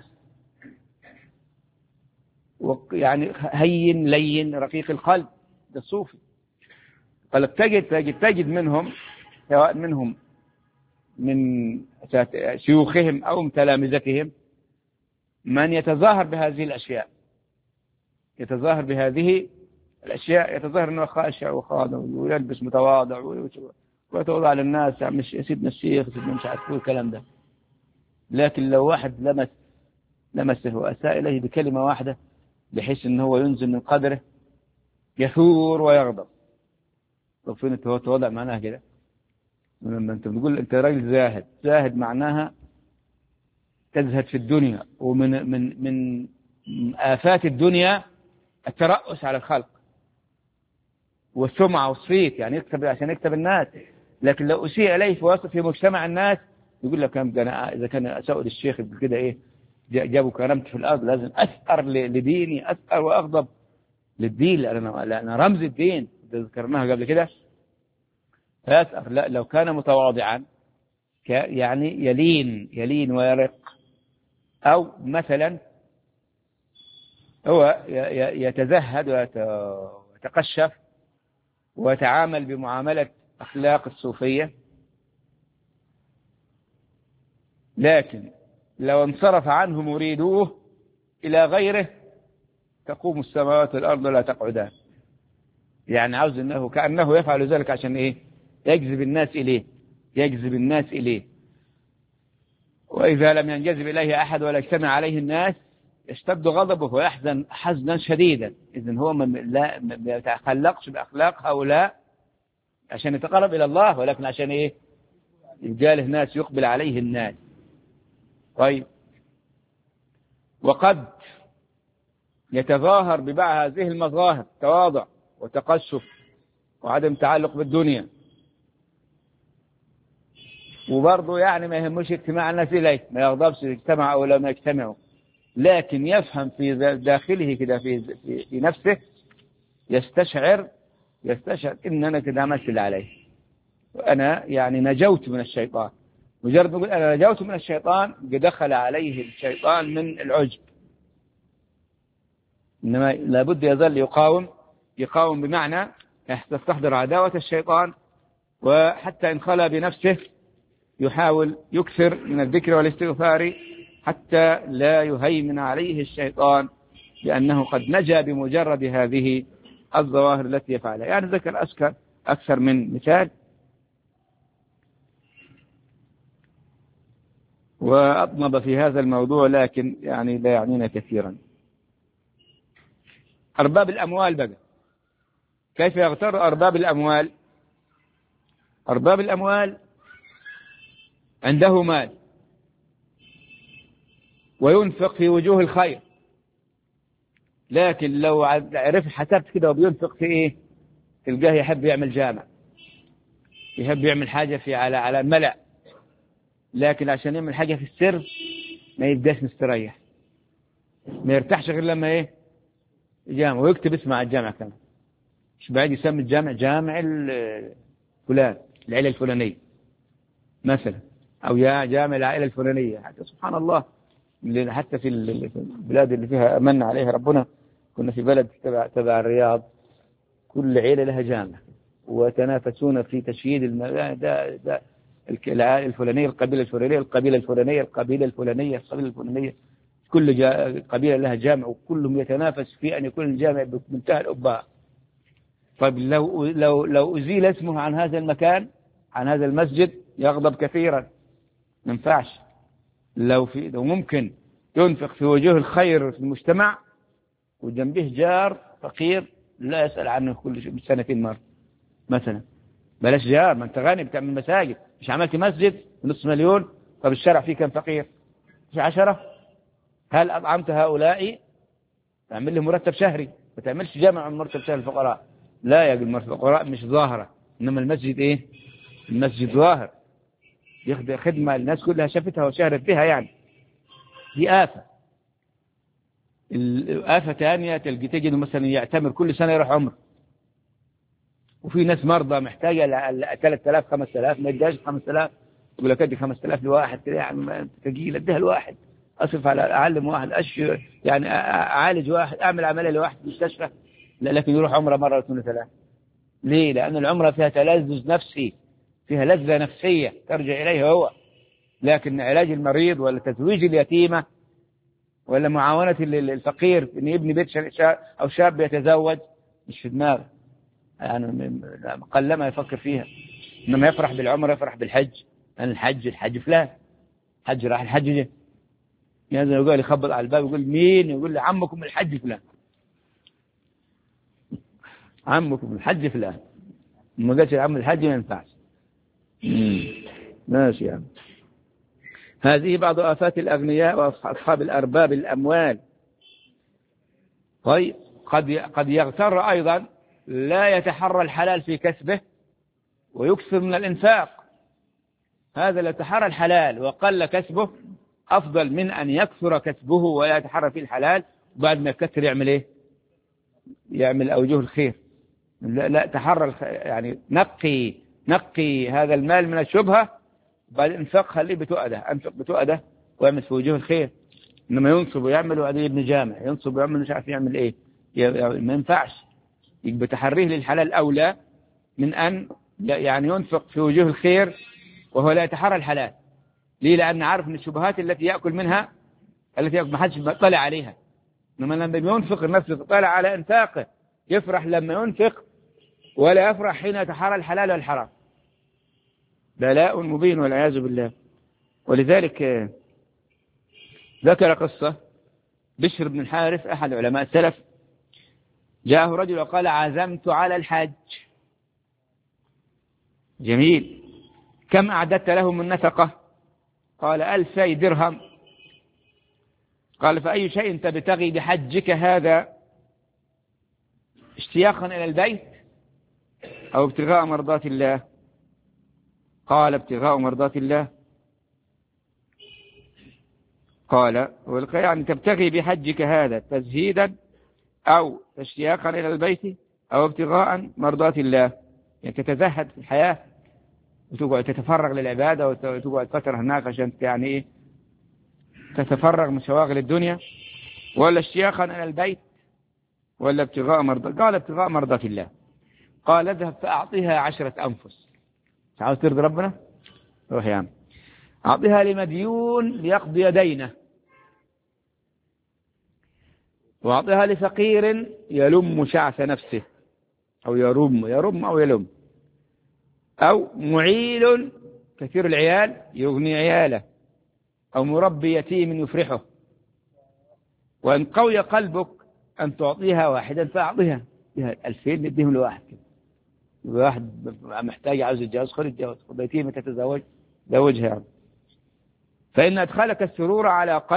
Speaker 1: يعني هين لين رقيق القلب. ده الصوفي. قال تجد منهم، سواء منهم من شيوخهم أو من تلامذتهم، من يتظاهر بهذه الأشياء، يتظاهر بهذه الأشياء، يتظاهر أنه خاشع وخاضع ويلبس متواضع ويتوضع للناس، مش سيدنا الشيخ، سيدنا مش عارف الكلام ده. لكن لو واحد لمسه وأساء إليه بكلمة واحدة بحيث أنه هو ينزل من قدره، يثور ويغضب. طب فين التواضع؟ معناها كده. لما أنت بتقول أنت راجل زاهد معناها تزهد في الدنيا. ومن من آفات الدنيا الترأس على الخلق والسمعة والصيت، يعني يكتب عشان يكتب الناس. لكن لو أسيء إليه في مجتمع الناس يقول لك إذا كان أساء للشيخ كده إيه، جابوا كرامتي في الأرض، لازم أثأر لديني، أثأر وأغضب للدين، لأن رمز الدين ذكرناها قبل كده. فيثأر. لا، لو كان متواضعا يعني يلين ويرق، أو مثلا هو يتزهد ويتقشف ويتعامل بمعاملة أخلاق الصوفية. لكن لو انصرف عنه مريدوه إلى غيره تقوم السماوات والأرض ولا تقعدان. يعني عاوز أنه كأنه يفعل ذلك عشان إيه؟ يجذب الناس إليه. وإذا لم ينجذب إليه أحد ولا اجتمع عليه الناس يشتد غضبه ويحزن حزنا شديدا. إذن هو ما يتخلقش بأخلاق هؤلاء عشان يتقرب إلى الله، ولكن عشان إيه؟ يجاله ناس، يقبل عليه الناس. طيب، وقد يتظاهر ببعض هذه المظاهر، تواضع وتقشف وعدم تعلق بالدنيا، وبرضه يعني ما يهمش اجتماع الناس إليه، ما يغضبش يجتمع أو لا ما يجتمعوا، لكن يفهم في داخله كده في نفسه، يستشعر إن أنا كده عملت اللي عليه، وأنا يعني نجوت من الشيطان. مجرد نقول أنا نجوت من الشيطان دخل عليه الشيطان من العجب. إنما لابد يظل يقاوم بمعنى يستحضر عداوة الشيطان، وحتى إن خلى بنفسه يحاول يكثر من الذكر والاستغفار حتى لا يهيمن عليه الشيطان، لأنه قد نجا بمجرد هذه الظواهر التي يفعلها. يعني ذكر أكثر من مثال، وأطنب في هذا الموضوع، لكن يعني لا يعنينا كثيرا. أرباب الأموال بقى، كيف يغتر أرباب الأموال؟ أرباب الأموال عنده مال وينفق في وجوه الخير، لكن لو عرف حسبت كده وبينفق في إيه، تلقاه يحب يعمل جامع، يحب يعمل حاجة على الملأ، لكن عشان يعمل حاجة في السر ما يبداش مستريح، ما يرتاحش غير لما إيه، جامع، ويكتب اسمه على الجامع كمان، مش بعيد يسمي الجامع جامع فلان، العيلة الفلانية مثلا، أو يا جامع العائلة الفلانية. حتى سبحان الله، حتى في البلاد اللي فيها أمن عليها ربنا، كنا في بلد تبع الرياض، كل عيلة لها جامع، وتنافسون في تشييد ده العائلة الفلانية، القبيلة الفلانية، القبيلة الفلانية، القبيلة الفلانية، القبيلة الفلانية، كل قبيلة لها جامع، وكلهم يتنافس في أن يكون الجامع بمنتهى الأبهة. طيب لو أزيل اسمه عن هذا المكان، عن هذا المسجد، يغضب كثيرا، ما ينفعش. لو ممكن ينفق في وجوه الخير في المجتمع، وجنبه جار فقير لا يسأل عنه كل سنتين مرة مثلا، بلاش جار، ما انت غني بتعمل مساجد، مش عملت مسجد بنص مليون؟ طب الشارع فيه كم فقير؟ مش 10؟ هل أطعمت هؤلاء؟ تعمل لهم مرتب شهري، ما تعملش جامع من مرتب شهري الفقراء. لا يا جماعة، الفقراء مش ظاهرة، إنما المسجد إيه؟ المسجد ظاهر، يخدم خدمة الناس كلها شافتها وشهرت بها يعني. دي آفة. الآفة ثانية تجد مثلا يعتمر كل سنة يروح عمر، وفي ناس مرضى محتاجة 3000 5000 ما يديهاش 5000، يقول لك ادي 5000 لواحد كده يعني ثقيل، اديها لواحد، اصرف على اعلم واحد يعني اعالج واحد، اعمل عمليه لواحد في المستشفى. لا، لكن يروح عمره مره واثنين وثلاثه. ليه؟ لان العمره فيها تلذذ نفسي، فيها لذه نفسيه ترجع اليه هو، لكن علاج المريض ولا تزويج اليتيمه ولا معاونه الفقير ان يبني بيت او شاب يتزوج مش في دماغه يعني، قلما يفكر فيها. انما يفرح بالعمره، يفرح بالحج، يعني الحج فلان، حج راح الحج جه، يعني يقول يخبط على الباب يقول مين؟ يقول لي عمكم الحج فلان، عمكم الحج فلان. ما قالش عم الحج ما ينفعش. ماشي يعني. هذه بعض آفات الأغنياء وأصحاب الأرباب الأموال. طيب قد يغتر أيضا، لا يتحرى الحلال في كسبه ويكثر من الإنفاق. هذا لا يتحرى الحلال وقل كسبه أفضل من أن يكثر كسبه ولا يتحرى في الحلال، وبعد ما يكثر يعمل إيه؟ يعمل أوجه الخير. لا تحرى يعني نقي هذا المال من الشبهة، بعد انفاق خليه بتؤده، أنفق بتؤده ويعمل في وجوه الخير. إنما ينصب ويعمل وعليه ابن جامع، ينصب ويعمل مش عارف يعمل إيه، ما ينفعش. يبقى تحريه للحلال أولى من أن يعني ينفق في وجوه الخير وهو لا يتحرى الحلال. ليه؟ لأن عارف من الشبهات التي يأكل منها، التي ما حدش طلع عليها. إنما لما ينفق النفس طلع على إنفاقه، يفرح لما ينفق ولا يفرح حين يتحرى الحلال والحرام. بلاء مبين والعياذ بالله. ولذلك ذكر قصة بشر بن الحارث أحد علماء السلف، جاءه رجل وقال عزمت على الحج. جميل، كم أعددت له من نفقة؟ قال 2000 درهم. قال فأي شيء تبتغي بحجك هذا؟ اشتياقا إلى البيت أو ابتغاء مرضات الله؟ قال ابتغاء مرضات الله. قال يعني تبتغي بحجك هذا تزهيدا أو اشتياقا إلى البيت أو ابتغاء مرضات الله، يعني تتزهد في الحياة وتقعد تتفرغ للعبادة وتقعد فترة هناك عشان يعني تتفرغ من شواغل الدنيا، ولا اشتياقا إلى البيت ولا ابتغاء مرضات؟ قال ابتغاء مرضات الله. قال اذهب فأعطيها 10 أنفس. عاوز ترضي ربنا؟ روح يا عم أعطيها لمديون ليقضي دينه، وأعطيها لفقير يلم شعث نفسه، أو يرم أو يلم، أو معيل كثير العيال يغني عياله، أو مربي يتيم يفرحه. وإن قوي قلبك أن تعطيها واحدا فأعطيها 2000 نديهم لواحد كده. واحد محتاج عاوز يتجوز، خذ يتجوز، يتيمة تتزوج زوجها يعني. فإن إدخالك السرور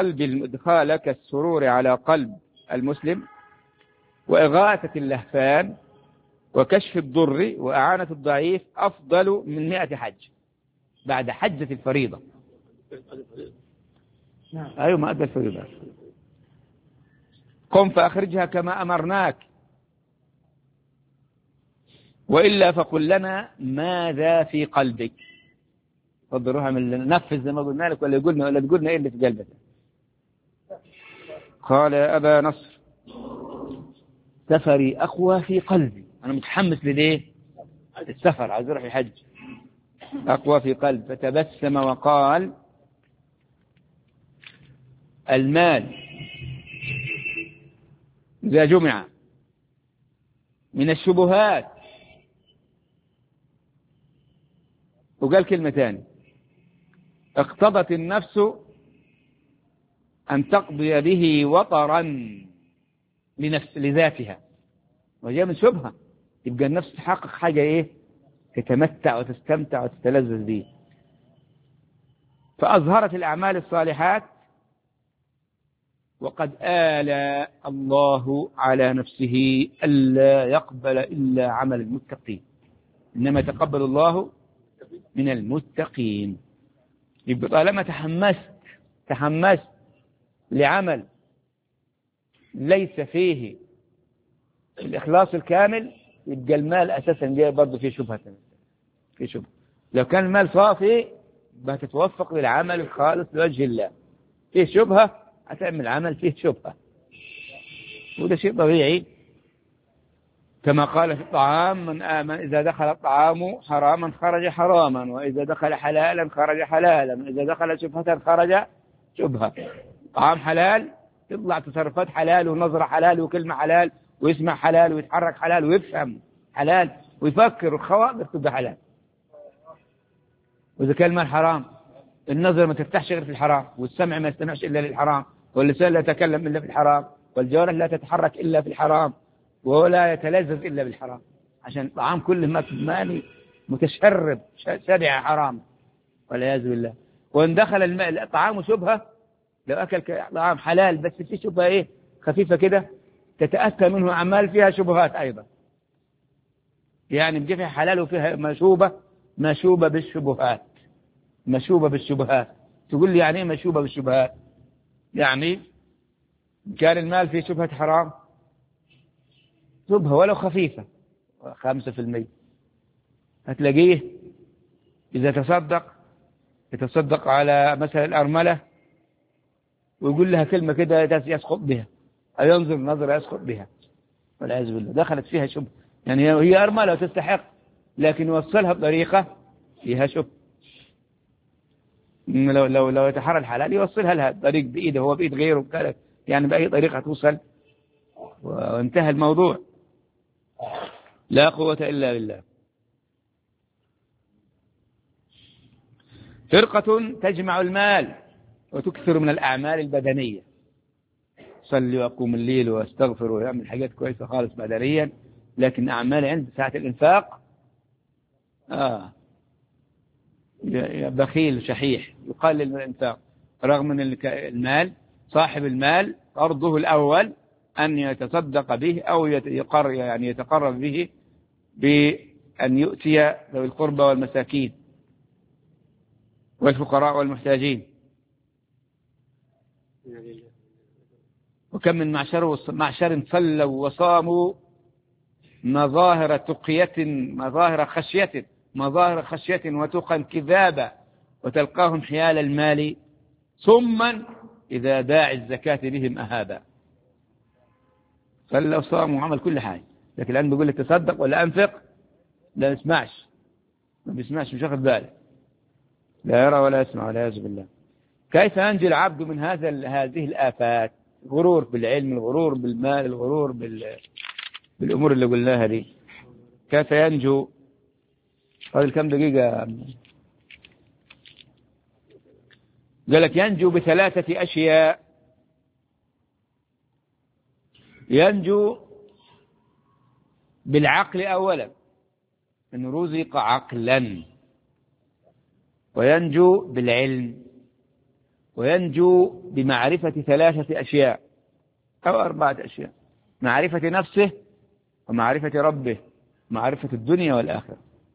Speaker 1: على قلب المسلم وإغاثة اللهفان وكشف الضر وإعانة الضعيف أفضل من 100 حج بعد حجة الفريضة. أيوة ما أدى الفريضة. قم فأخرجها كما أمرناك، وإلا فقل لنا ماذا في قلبك. تفضل روح من نفذ زي ما قلنا لك، ولا تقولنا إيه اللي في قلبك. قال يا أبا نصر سفري أقوى في قلبي، أنا متحمس لليه؟ السفر، عايز أروح الحج، أقوى في قلب. فتبسم وقال المال إذا جمع من الشبهات، وقال كلمة ثانية، اقتضت النفس أن تقضي به وطرا لذاتها، وجاء من شبهة، يبقى النفس تحقق حاجة إيه؟ تتمتع وتستمتع وتتلذذ به. فأظهرت الأعمال الصالحات وقد آل الله على نفسه ألا يقبل إلا عمل المتقين، إنما يتقبل الله من المتقين. يبقى طالما تحمست لعمل ليس فيه الإخلاص الكامل، يبقى المال أساسا جاي برضه فيه شبهة. لو كان المال صافي بتتوفق للعمل الخالص لوجه الله. فيه شبهة هتعمل عمل فيه شبهة، وده شيء طبيعي. كما قال في الطعام: من آمن إذا دخل الطعام حراما خرج حراما، وإذا دخل حلالا خرج حلالا، وإذا دخل شبهة خرج شبهة. طعام حلال يطلع تصرفات حلال ونظرة حلال وكلمة حلال ويسمع حلال ويتحرك حلال ويفهم حلال ويفكر، والخواطر تبقى حلال. وإذا كان المال حرام، النظر ما تفتحش غير في الحرام، والسمع ما يستمعش إلا للحرام، واللسان لا يتكلم إلا في الحرام، والجوارح لا تتحرك إلا في الحرام، وهو لا يتلذذ إلا بالحرام، عشان الطعام كله مالي متشرب شبع حرام والعياذ بالله. وإن دخل الطعام شبهة، لو أكل طعام حلال بس في شبهة إيه خفيفة كده، تتأتى منه أعمال فيها شبهات أيضا، يعني بجي فيها حلال وفيها مشوبة بالشبهات. تقول لي يعني إيه مشوبة بالشبهات؟ يعني كان المال فيه شبهة حرام، شبهة ولو خفيفة 5%، هتلاقيه إذا يتصدق على مثلا الأرملة ويقول لها كلمة كده يسقط بها، أو ينظر نظرة يسقط بها والعياذ بالله، دخلت فيها شبهة. يعني هي أرملة وتستحق، لكن يوصلها بطريقة فيها شبهة. لو يتحرى الحلال يوصلها لها طريق بإيده، هو بإيد غيره، يعني بأي طريقة توصل وانتهى الموضوع. لا قوة إلا بالله. فرقة تجمع المال وتكثر من الأعمال البدنية، صلي وأقوم الليل واستغفر ويعمل حاجات كويسة خالص بدنيا، لكن أعمال عند ساعة الإنفاق بخيل شحيح يقلل من الإنفاق، رغم أن المال صاحب المال فرضه الأول أن يتصدق به أو يتقرب به بأن يؤتي ذوي القربى والمساكين والفقراء والمحتاجين. وكم من معشر صلوا وصاموا مظاهر تقية مظاهر خشية وتقى كذابا، وتلقاهم حيال المال ثم إذا داعي الزكاة بهم أهابا. صلوا وصاموا وعمل كل حاجة، لكن الآن بيقول لك تصدق ولا أنفق، لا يسمعش، ما بيسمعش، مش واخد باله، لا يرى ولا يسمع والعياذ بالله. كيف ينجو العبد من هذه الآفات؟ الغرور بالعلم، الغرور بالمال، الغرور بالأمور اللي قلناها دي. كيف ينجو؟ قال كم دقيقة؟ قال لك ينجو بثلاثة أشياء. ينجو بالعقل أولا، أن رزق عقلا، وينجو بالعلم، وينجو بمعرفة ثلاثة أشياء أو 4 أشياء: معرفة نفسه، ومعرفة ربه، معرفة الدنيا والآخرة.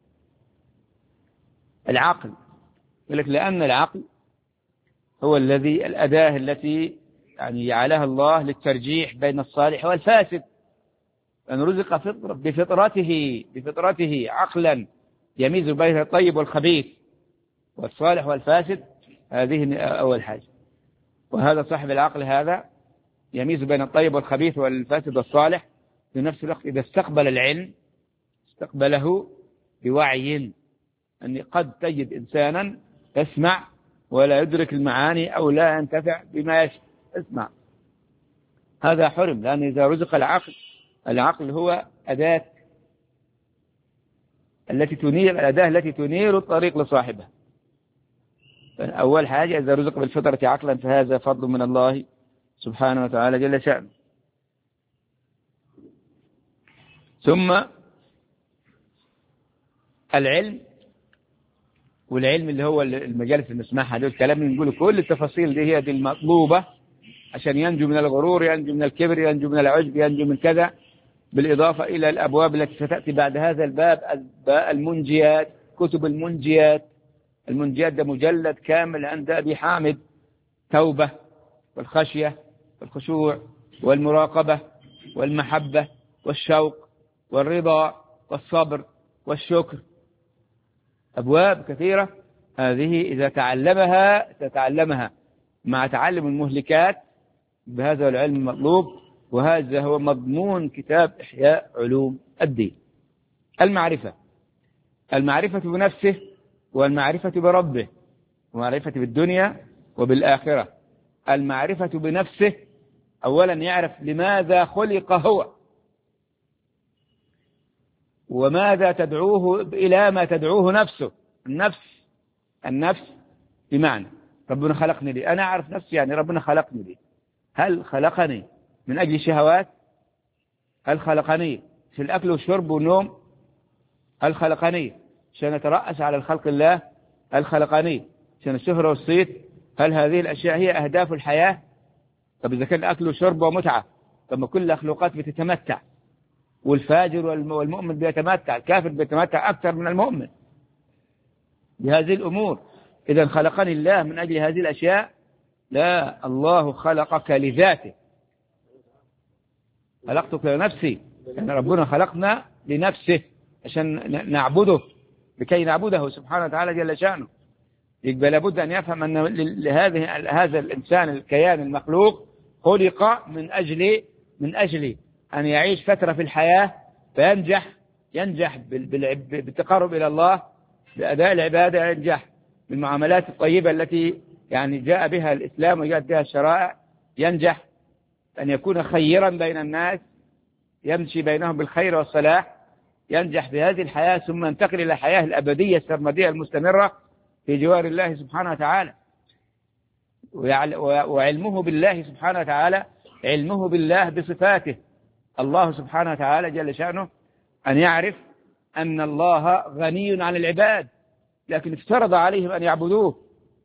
Speaker 1: العقل يقول لك لأن العقل هو الأداة التي يعني جعلها الله للترجيح بين الصالح والفاسد. أن رزق بفطرته عقلا يميز بين الطيب والخبيث والصالح والفاسد، هذه أول حاجة. وهذا صاحب العقل هذا يميز بين الطيب والخبيث والفاسد والصالح. في نفس الوقت إذا استقبل العلم استقبله بوعي، أن قد تجد إنسانا يسمع ولا يدرك المعاني أو لا ينتفع بما يسمع، هذا حرم. لأن إذا رزق العقل هو الأداة التي تنير الطريق لصاحبها. أول حاجة إذا رزق بالفطرة عقلا فهذا فضل من الله سبحانه وتعالى جل شأنه. ثم العلم، والعلم اللي هو المجالس اللي نسمعها دول كلام نقول كل التفاصيل دي هي دي المطلوبة عشان ينجو من الغرور، ينجو من الكبر، ينجو من العجب، ينجو من كذا، بالإضافة إلى الأبواب التي ستأتي بعد هذا الباب، المنجيات، كتب المنجيات. المنجيات ده مجلد كامل عند أبي حامد، توبة والخشية والخشوع والمراقبة والمحبة والشوق والرضا والصبر والشكر، أبواب كثيرة. هذه إذا تتعلمها مع تعلم المهلكات بهذا العلم المطلوب، وهذا هو مضمون كتاب إحياء علوم الدين. المعرفة بنفسه، والمعرفة بربه، ومعرفة بالدنيا وبالآخرة. المعرفة بنفسه، أولا يعرف لماذا خلق هو، وماذا تدعوه إلى ما تدعوه نفسه. النفس بمعنى ربنا خلقني لي، أنا أعرف نفسي، يعني ربنا خلقني لي. هل خلقني من أجل شهوات؟ هل خلقني في الأكل والشرب والنوم؟ هل خلقني عشان أترأس على الخلق الله؟ هل خلقني عشان الشهرة والصيت؟ هل هذه الأشياء هي أهداف الحياة؟ طب إذا كان أكل وشرب ومتعة، طب ما كل الأخلاقات بتتمتع، والفاجر والمؤمن بيتمتع، الكافر بيتمتع أكثر من المؤمن بهذه الأمور. إذا خلقني الله من أجل هذه الأشياء؟ لا، الله خلقك لذاته، خلقتك لنفسي، يعني ربنا خلقنا لنفسه عشان نعبده، لكي نعبده سبحانه وتعالى جل شأنه. يبقى لابد أن يفهم أن هذا الإنسان الكيان المخلوق خلق من أجل أن يعيش فترة في الحياة فينجح بالتقرب إلى الله، بأداء العبادة، ينجح بالمعاملات الطيبة التي يعني جاء بها الإسلام وجاءت بها الشرائع، ينجح أن يكون خيرا بين الناس، يمشي بينهم بالخير والصلاح، ينجح في هذه الحياة ثم ينتقل إلى الحياة الأبدية السرمدية المستمرة في جوار الله سبحانه وتعالى. وعلمه بالله سبحانه وتعالى علمه بالله بصفاته. الله سبحانه وتعالى جل شأنه أن يعرف أن الله غني عن العباد، لكن افترض عليهم أن يعبدوه.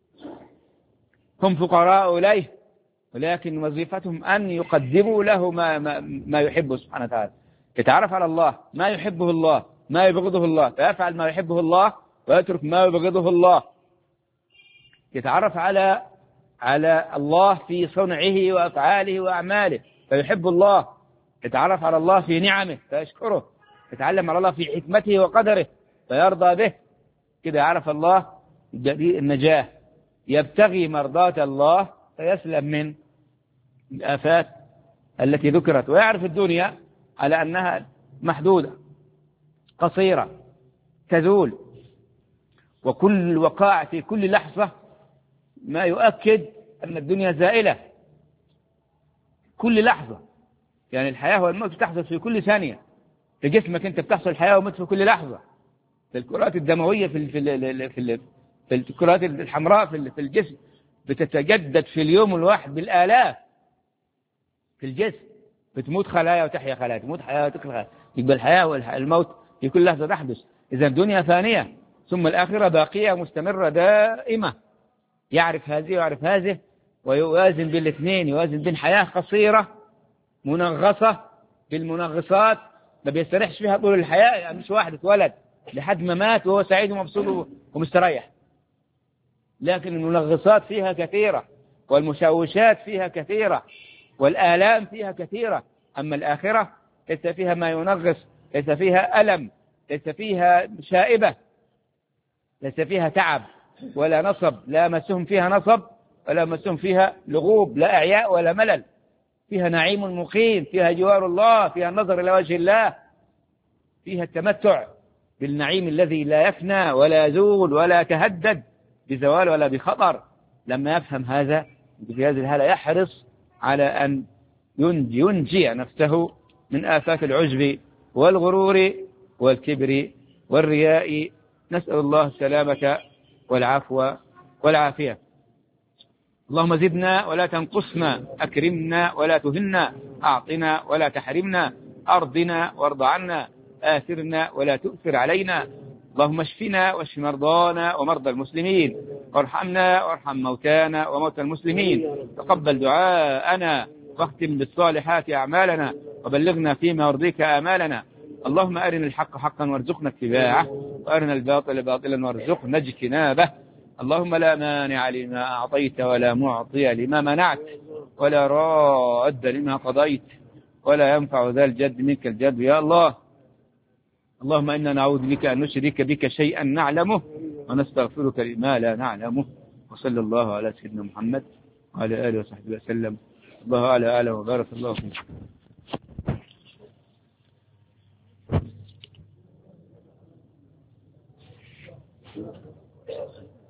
Speaker 1: هم فقراء إليه، ولكن وظيفتهم أن يقدموا له ما يحبه سبحانه وتعالى. يتعرف على الله، ما يحبه الله، ما يبغضه الله، فيفعل ما يحبه الله ويترك ما يبغضه الله. يتعرف على الله في صنعه وأفعاله وأعماله فيحب الله. يتعرف على الله في نعمه فيشكره. يتعلم على الله في حكمته وقدره فيرضى به. كده يعرف الله النجاة. يبتغي مرضاة الله فيسلم من الآفات التي ذكرت، ويعرف الدنيا على أنها محدودة قصيرة تزول، وكل وقاع في كل لحظة ما يؤكد أن الدنيا زائلة. كل لحظة، يعني الحياة والموت تحدث في كل ثانية. في جسمك أنت بتحصل الحياة والموت في كل لحظة. في الكرات الدموية في الكرات الحمراء في الجسم بتتجدد في اليوم الواحد بالآلاف في الجسم. بتموت خلايا وتحيا خلايا، تموت حياة وتخلق خلايا. يبقى الحياة والموت في كل لحظة تحدث. إذا الدنيا فانية، ثم الآخرة باقية مستمرة دائمة. يعرف هذه ويعرف هذه، ويوازن بالاثنين، يوازن بين حياة قصيرة منغصة بالمنغصات ما بيستريحش فيها طول الحياة. يعني مش واحد اتولد لحد ما مات وهو سعيد ومبسوط ومستريح، لكن المنغصات فيها كثيرة، والمشوشات فيها كثيرة، والآلام فيها كثيرة. أما الآخرة ليس فيها ما ينغص، ليس فيها ألم، ليس فيها شائبة، ليس فيها تعب ولا نصب، لا مسهم فيها نصب ولا مسهم فيها لغوب، لا إعياء ولا ملل. فيها نعيم مقيم، فيها جوار الله، فيها النظر إلى وجه الله، فيها التمتع بالنعيم الذي لا يفنى ولا يزول ولا يتهدد بزوال ولا بخطر. لما يفهم هذا في هذه الحالة يحرص على أن ينجي نفسه من آفات العجب والغرور والكبر والرياء. نسأل الله السلامة والعفو والعافية. اللهم زدنا ولا تنقصنا، أكرمنا ولا تهنا، أعطنا ولا تحرمنا، أرضنا وارض عنا، آثرنا ولا تؤثر علينا، اللهم اشفنا واشف مرضانا ومرضى المسلمين، وارحمنا وارحم موتانا وموتى المسلمين. تقبل دعاءنا واختم بالصالحات أعمالنا، وبلغنا فيما يرضيك آمالنا. اللهم أرنا الحق حقا وارزقنا اتباعه، وأرنا الباطل باطلا وارزقنا اجتنابه. اللهم لا مانع لما أعطيت ولا معطي لما منعت ولا راد لما قضيت ولا ينفع ذا الجد منك الجد يا الله. اللهم إنا نعوذ بك أن نشرك بك شيئا نعلمه ونستغفرك لما لا نعلمه. وصلى الله على سيدنا محمد وعلى آله وصحبه وسلم. الله أعلى وبارك الله فيك.